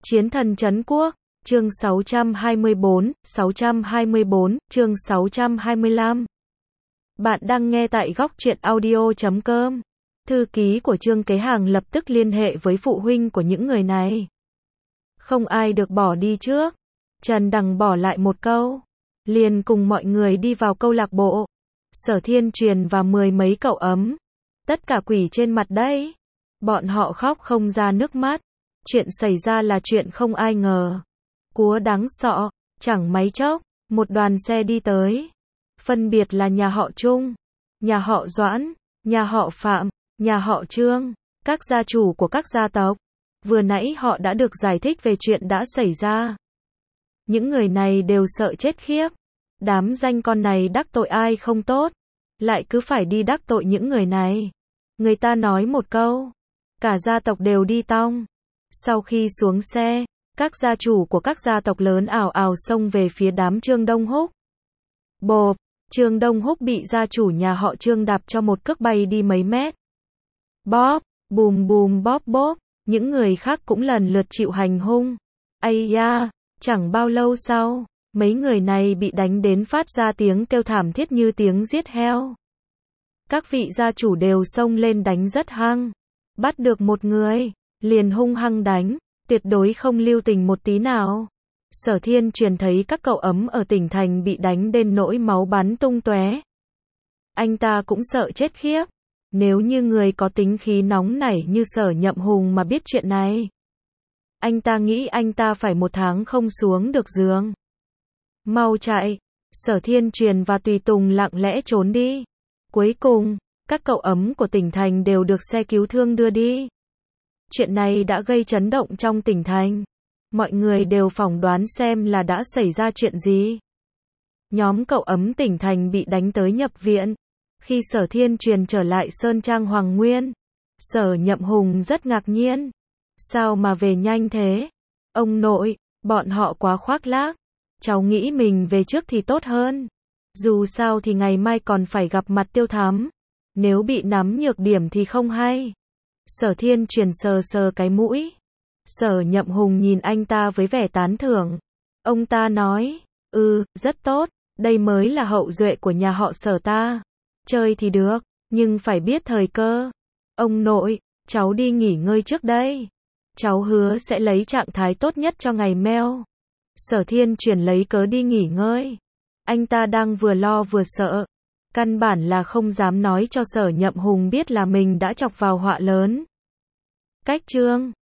Chiến thần trấn quốc, chương 624, chương 625. Bạn đang nghe tại góc truyện audio.com. Thư ký của Trương Kế Hàng lập tức liên hệ với phụ huynh của những người này. Không ai được bỏ đi trước. Trần Đằng bỏ lại một câu. Liền cùng mọi người đi vào câu lạc bộ. Sở Thiên Truyền và 10 mấy cậu ấm. Tất cả quỳ trên mặt đấy. Bọn họ khóc không ra nước mắt. Chuyện xảy ra là chuyện không ai ngờ. Cúa đáng sọ, chẳng mấy chốc, một đoàn xe đi tới. Phân biệt là nhà họ Trung, nhà họ Doãn, nhà họ Phạm, nhà họ Trương, các gia chủ của các gia tộc. Vừa nãy họ đã được giải thích về chuyện đã xảy ra. Những người này đều sợ chết khiếp. Đám danh con này đắc tội ai không tốt, lại cứ phải đi đắc tội những người này. Người ta nói một câu, cả gia tộc đều đi tong. Sau khi xuống xe, các gia chủ của các gia tộc lớn ào ào xông về phía đám Trương Đông Húc. Bộp, Trương Đông Húc bị gia chủ nhà họ Trương đạp cho một cước bay đi mấy mét. Bóp, bùm bùm bóp bóp, những người khác cũng lần lượt chịu hành hung. Ây da, chẳng bao lâu sau, mấy người này bị đánh đến phát ra tiếng kêu thảm thiết như tiếng giết heo. Các vị gia chủ đều xông lên đánh rất hăng. Bắt được một người, liền hung hăng đánh, tuyệt đối không lưu tình một tí nào. Sở Thiên Truyền thấy các cậu ấm ở tỉnh thành bị đánh đến nỗi máu bắn tung tóe. Anh ta cũng sợ chết khiếp. Nếu như người có tính khí nóng nảy như Sở Nhậm Hùng mà biết chuyện này, anh ta nghĩ anh ta phải 1 tháng không xuống được giường. Mau chạy. Sở Thiên Truyền và tùy tùng lặng lẽ trốn đi. Cuối cùng, các cậu ấm của tỉnh thành đều được xe cứu thương đưa đi. Chuyện này đã gây chấn động trong tỉnh thành. Mọi người đều phỏng đoán xem là đã xảy ra chuyện gì. Nhóm cậu ấm tỉnh thành bị đánh tới nhập viện. Khi Sở Thiên Truyền trở lại Sơn Trang Hoàng Nguyên, Sở Nhậm Hùng rất ngạc nhiên. Sao mà về nhanh thế? Ông nội, bọn họ quá khoác lác. Cháu nghĩ mình về trước thì tốt hơn. Dù sao thì ngày mai còn phải gặp mặt Tiêu Thám. Nếu bị nắm nhược điểm thì không hay. Sở Thiên Truyền sờ sờ cái mũi. Sở Nhậm Hùng nhìn anh ta với vẻ tán thưởng. Ông ta nói, rất tốt, đây mới là hậu duệ của nhà họ Sở ta. Chơi thì được, nhưng phải biết thời cơ. Ông nội, cháu đi nghỉ ngơi trước đây. Cháu hứa sẽ lấy trạng thái tốt nhất cho ngày meo. Sở Thiên Truyền lấy cớ đi nghỉ ngơi. Anh ta đang vừa lo vừa sợ. Căn bản là không dám nói cho Sở Nhậm Hùng biết là mình đã chọc vào họa lớn. Cách chương